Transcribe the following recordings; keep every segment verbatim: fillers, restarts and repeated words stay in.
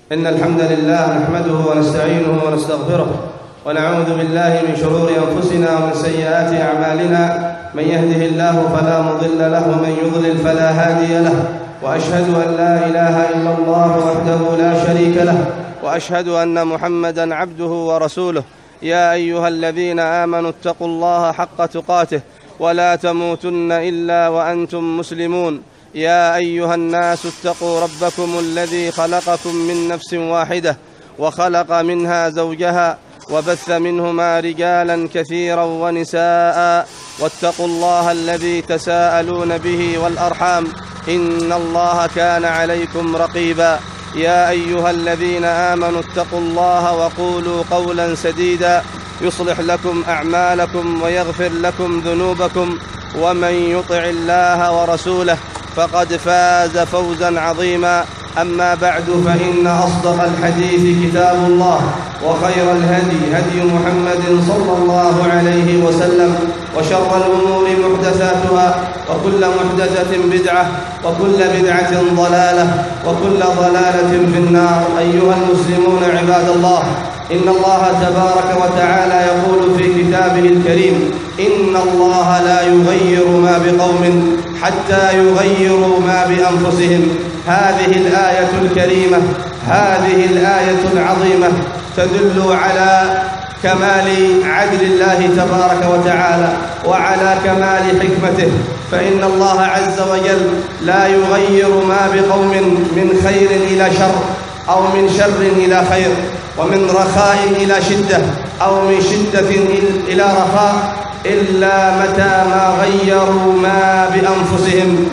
إن الحمد لله نحمده ونستعينه ونستغفره ونعوذ بالله من شرور أنفسنا ومن سيئات أعمالنا. من يهده الله فلا مضل له ومن يضلل فلا هادي له، وأشهد أن لا إله إلا الله وحده لا شريك له، وأشهد أن محمدًا عبده ورسوله. يا أيها الذين آمنوا اتقوا الله حق تقاته ولا تموتن إلا وأنتم مسلمون. يا أيها الناس اتقوا ربكم الذي خلقكم من نفس واحدة وخلق منها زوجها وبث منهما رجالا كثيرا ونساء، واتقوا الله الذي تساءلون به والأرحام إن الله كان عليكم رقيبا. يا أيها الذين آمنوا اتقوا الله وقولوا قولا سديدا يصلح لكم أعمالكم ويغفر لكم ذنوبكم، ومن يطع الله ورسوله فقد فاز فوزا عظيما. أما بعد، فإن أصدق الحديث كتاب الله، وخير الهدي هدي محمد صلى الله عليه وسلم، وشر الأمور محدثاتها، وكل محدثة بدعة، وكل بدعة ضلالة، وكل ضلالة في النار. أيها المسلمون عباد الله، إن الله تبارك وتعالى يقول في كتابه الكريم: إن الله لا يغير ما بقوم حتى يغيروا ما بأنفسهم. هذه الآية الكريمة، هذه الآية العظيمة تدل على كمال عدل الله تبارك وتعالى وعلى كمال حكمته، فإن الله عز وجل لا يغير ما بقوم من خير إلى شر، أو من شر إلى خير، ومن رخاء إلى شدة، أو من شدة إلى رخاء، إلا متى ما غيروا ما بأنفسهم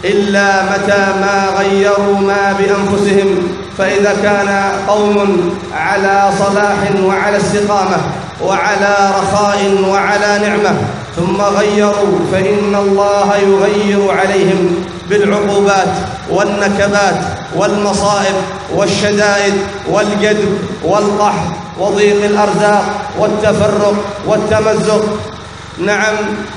إلا متى ما غيروا ما بأنفسهم. فإذا كان قوم على صلاح وعلى استقامة وعلى رخاء وعلى نعمة ثم غيروا، فإن الله يغير عليهم بالعقوبات والنكبات والمصائب والشدائد والجدب والقحط وضيق الأرزاق والتفرق والتمزق. نعم،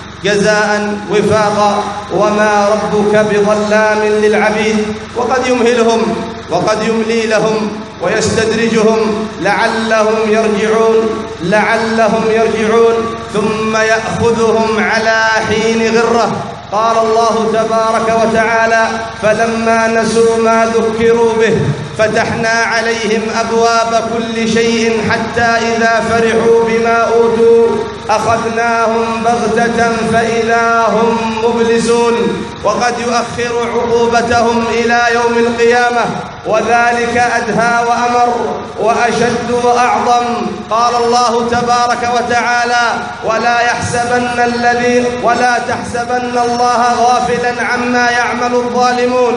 جزاء وفاقا، وما ربك بظلام للعبيد. وقد يمهلهم وقد يملي لهم ويستدرجهم لعلهم يرجعون لعلهم يرجعون ثم يأخذهم على حين غرة. قال الله تبارك وتعالى: فلما نسوا ما ذكروا به فتحنا عليهم أبواب كل شيء حتى إذا فرحوا بما أوتوا أخذناهم بغتة فإذا هم مبلسون. وقد يؤخر عقوبتهم إلى يوم القيامة، وذلك أدهى وأمر وأشد وأعظم. قال الله تبارك وتعالى: ولا يحسبن الذي ولا تحسبن الله غافلا عما يعمل الظالمون،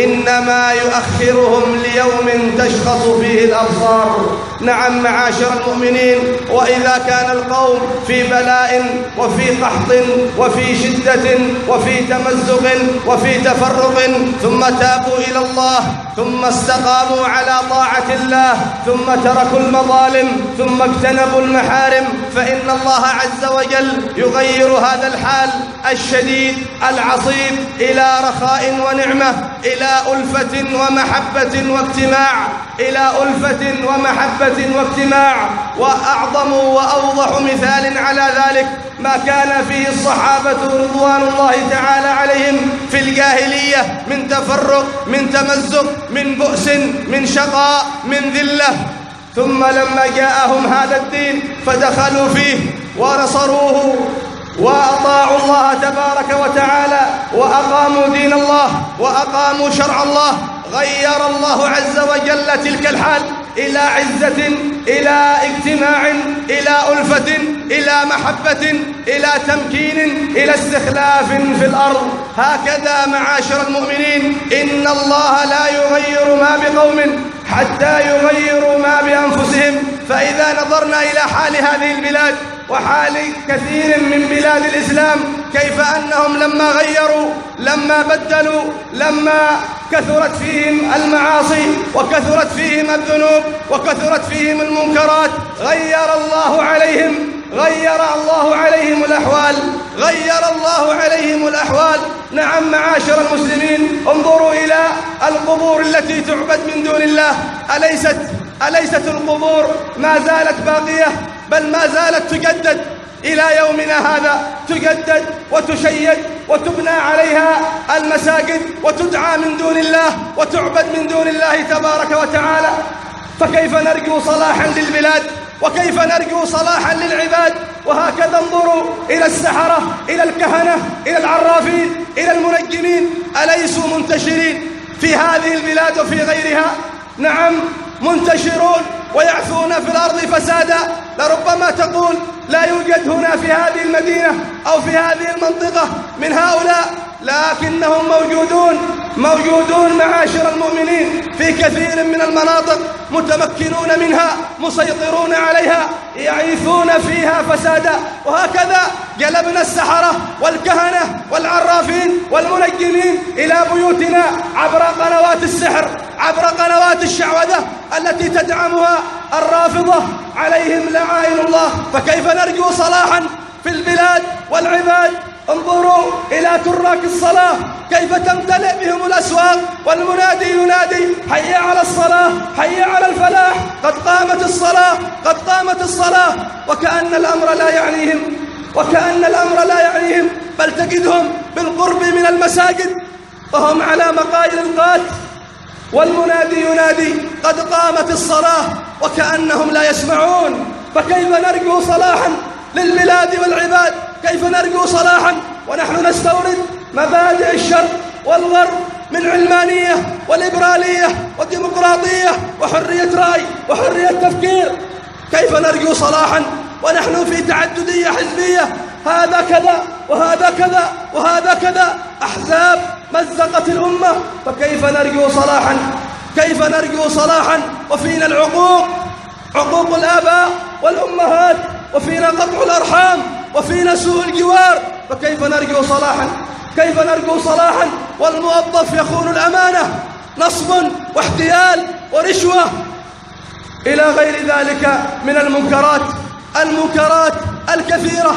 إنما يؤخرهم ليوم تشخص فيه الأبصار. نعم معاشر المؤمنين، وإذا كان القوم في بلاء وفي قحط وفي شدة وفي تمزق وفي تفرق، ثم تابوا إلى الله، ثم استقاموا على طاعة الله، ثم تركوا المظالم، ثم اجتنبوا المحارم، فإن الله عز وجل يغير هذا الحال الشديد العصيب إلى رخاء ونعمة، إلى ألفة ومحبة واجتماع إلى ألفة ومحبة واجتماع. وأعظم وأوضح مثال على ذلك ما كان فيه الصحابة رضوان الله تعالى عليهم في الجاهلية من تفرق، من تمزق، من بؤس، من شقاء، من ذلة. ثم لما جاءهم هذا الدين فدخلوا فيه ونصروه وأطاعوا الله تبارك وتعالى وأقاموا دين الله وأقاموا شرع الله، غير الله عز وجل تلك الحال إلى عزة، إلى اجتماع، إلى ألفة، إلى محبة، إلى تمكين، إلى استخلاف في الأرض. هكذا معاشر المؤمنين، إن الله لا يغير ما بقوم حتى يغيروا ما بأنفسهم. فإذا نظرنا إلى حال هذه البلاد وحال كثير من بلاد الإسلام، كيف أنهم لما غيروا، لما بدلوا، لما كثرت فيهم المعاصي وكثرت فيهم الذنوب وكثرت فيهم المنكرات، غير الله عليهم غير الله عليهم الأحوال غير الله عليهم الأحوال. نعم معاشر المسلمين، انظروا إلى القبور التي تعبد من دون الله أليست أليست القبور ما زالت باقية، بل ما زالت تجدد إلى يومنا هذا، تجدد وتشيد وتبنى عليها المساجد وتدعى من دون الله وتعبد من دون الله تبارك وتعالى. فكيف نرجو صلاحا للبلاد وكيف نرجو صلاحا للعباد؟ وهكذا انظروا إلى السحرة، إلى الكهنة، إلى العرافين، إلى المنجمين، أليسوا منتشرين في هذه البلاد وفي غيرها؟ نعم منتشرون ويعثون في الأرض فسادا. لربما تقول لا يوجد هنا في هذه المدينة أو في هذه المنطقة من هؤلاء، لكنهم موجودون موجودون معاشر المؤمنين في كثير من المناطق، متمكنون منها، مسيطرون عليها، يعيثون فيها فسادا. وهكذا جلبنا السحرة والكهنة والعرافين والمنجمين إلى بيوتنا عبر قنوات السحر، عبر قنوات الشعوذة التي تدعمها الرافضة عليهم لعائن الله. فكيف نرجو صلاحا في البلاد والعباد؟ انظروا إلى تراك الصلاة كيف تمتلئ بهم الأسواق، والمنادي ينادي حي على الصلاة، حي على الفلاح، قد قامت الصلاة، قد قامت الصلاة، وكأن الأمر لا يعنيهم، وكأن الأمر لا يعنيهم، بل تجدهم بالقرب من المساجد وهم على مقايل القات، والمنادي ينادي قد قامت الصلاة، وكأنهم لا يسمعون. فكيف نرجو صلاحا للبلاد والعباد؟ كيف نرجو صلاحا ونحن نستورد مبادئ الشرق والغرب من علمانية وليبرالية وديمقراطية وحرية رأي وحرية تفكير؟ كيف نرجو صلاحا ونحن في تعددية حزبية، هذا كذا وهذا كذا وهذا كذا، أحزاب مزقت الأمة؟ فكيف نرجو صلاحا؟ كيف نرجو صلاحا وفينا العقوق، عقوق الآباء والأمهات، وفينا قطع الأرحام، وفينا سوء الجوار؟ فكيف نرجو صلاحا؟ كيف نرجو صلاحا والموظف يخون الأمانة، نصب واحتيال ورشوة إلى غير ذلك من المنكرات المنكرات الكثيرة،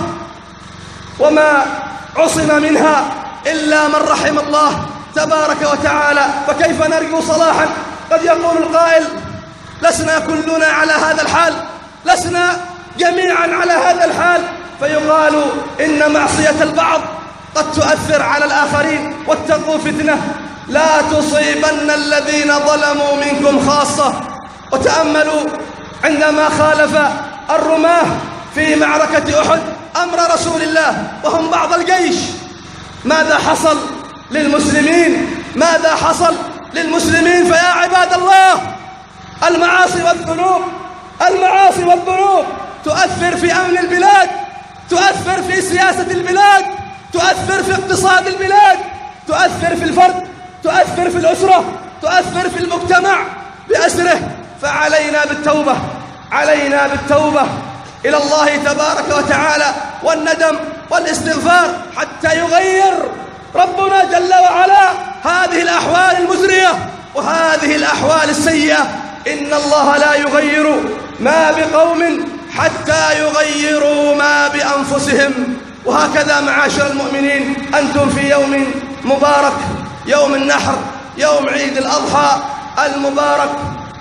وما عصم منها إلا من رحم الله تبارك وتعالى. فكيف نرجو صلاحا؟ قد يقول القائل لسنا كلنا على هذا الحال، لسنا جميعا على هذا الحال، فيقال إن معصية البعض قد تؤثر على الآخرين، واتقوا فتنة لا تصيبن الذين ظلموا منكم خاصة. وتأملوا عندما خالف الرماة في معركة أحد أمر رسول الله وهم بعض الجيش، ماذا حصل للمسلمين؟ ماذا حصل للمسلمين؟ فيا عباد الله، المعاصي والذنوب المعاصي والذنوب تؤثر في أمن البلاد، تؤثر في سياسة البلاد، تؤثر في اقتصاد البلاد، تؤثر في الفرد، تؤثر في الأسرة، تؤثر في المجتمع بأسره. فعلينا بالتوبة، علينا بالتوبة إلى الله تبارك وتعالى والندم والاستغفار حتى يغير ربنا جل وعلا هذه الأحوال المزرية وهذه الأحوال السيئة. إن الله لا يغير ما بقوم حتى يغيروا ما بأنفسهم. وهكذا معاشر المؤمنين، أنتم في يوم مبارك، يوم النحر، يوم عيد الأضحى المبارك،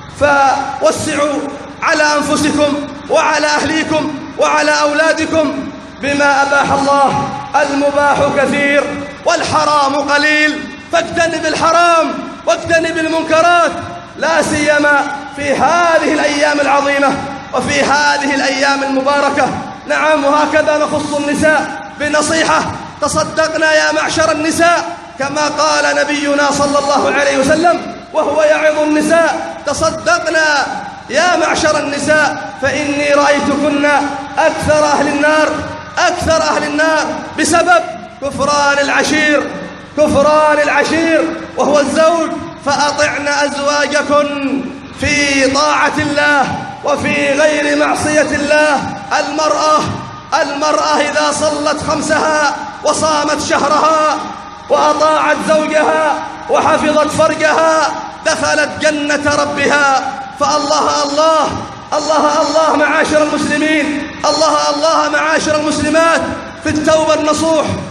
فوسعوا على أنفسكم وعلى أهليكم وعلى أولادكم بما أباح الله. المباح كثير والحرام قليل، فاجتنب الحرام واجتنب المنكرات، لا سيما في هذه الأيام العظيمة وفي هذه الأيام المباركة. نعم، وهكذا نخص النساء بنصيحة: تصدقنا يا معشر النساء، كما قال نبينا صلى الله عليه وسلم وهو يعظ النساء: تصدقنا يا معشر النساء فإني رأيتكن أكثر أهل النار أكثر أهل النار بسبب كفران العشير كفران العشير وهو الزوج. فأطعن أزواجكن في طاعة الله وفي غير معصية الله. المرأة المرأة إذا صلت خمسها وصامت شهرها وأطاعت زوجها وحفظت فرجها دخلت جنة ربها. فالله الله الله الله معاشر المسلمين، الله الله معاشر المسلمات في التوبة النصوح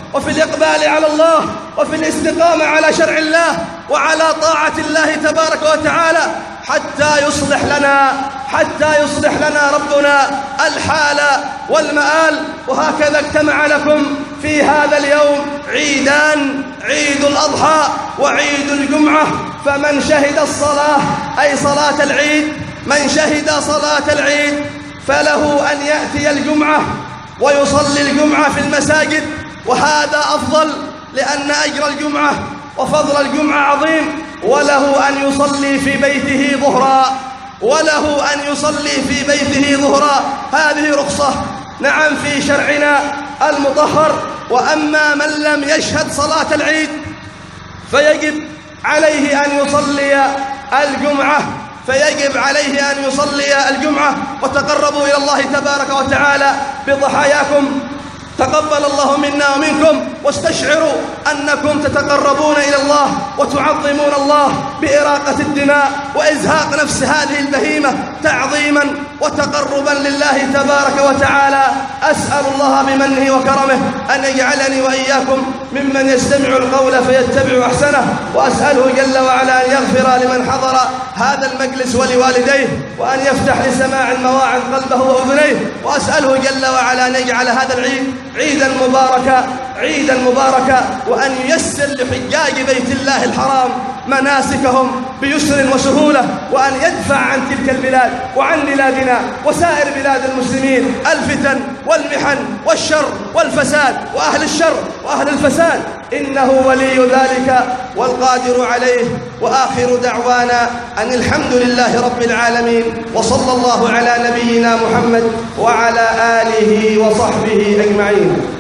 وفي الإقبال على الله وفي الاستقامة على شرع الله وعلى طاعة الله تبارك وتعالى حتى يصلح لنا حتى يصلح لنا ربنا الحال والمآل. وهكذا اجتمع لكم في هذا اليوم عيدان، عيد الأضحى وعيد الجمعة. فمن شهد الصلاة أي صلاة العيد، من شهد صلاة العيد فله أن يأتي الجمعة ويصلي الجمعة في المساجد، وهذا أفضل لأن أجر الجمعة وفضل الجمعة عظيم. وله أن يصلي في بيته ظهرا وله أن يصلي في بيته ظهرا هذه رخصة نعم في شرعنا المطهر. وأما من لم يشهد صلاة العيد فيجب عليه أن يصلي الجمعة فيجب عليه أن يصلي الجمعة. وتقربوا إلى الله تبارك وتعالى بضحاياكم، تقبل الله منا ومنكم، واستشعروا أنكم تتقربون إلى الله وتعظمون الله بإراقة الدماء وإزهاق نفس هذه البهيمة تعظيما وتقربا لله تبارك وتعالى. أسأل الله بمنه وكرمه أن يجعلني وإياكم ممن يستمع القول فيتبع أحسنه، وأسأله جل وعلا أن يغفر لمن حضر هذا المجلس ولوالديه، وأن يفتح لسماع المواعظ قلبه وأذنيه، وأسأله جل وعلا أن يجعل هذا العيد عيدا مباركا عيدا مباركا وأن ييسر لحجاج بيت الله الحرام مناسكهم بيسر وسهولة، وأن يدفع عن تلك البلاد وعن بلادنا وسائر بلاد المسلمين الفتن والمحن والشر والفساد وأهل الشر وأهل الفساد، إنه ولي ذلك والقادر عليه. وآخر دعوانا أن الحمد لله رب العالمين، وصلى الله على نبينا محمد وعلى آله وصحبه أجمعين.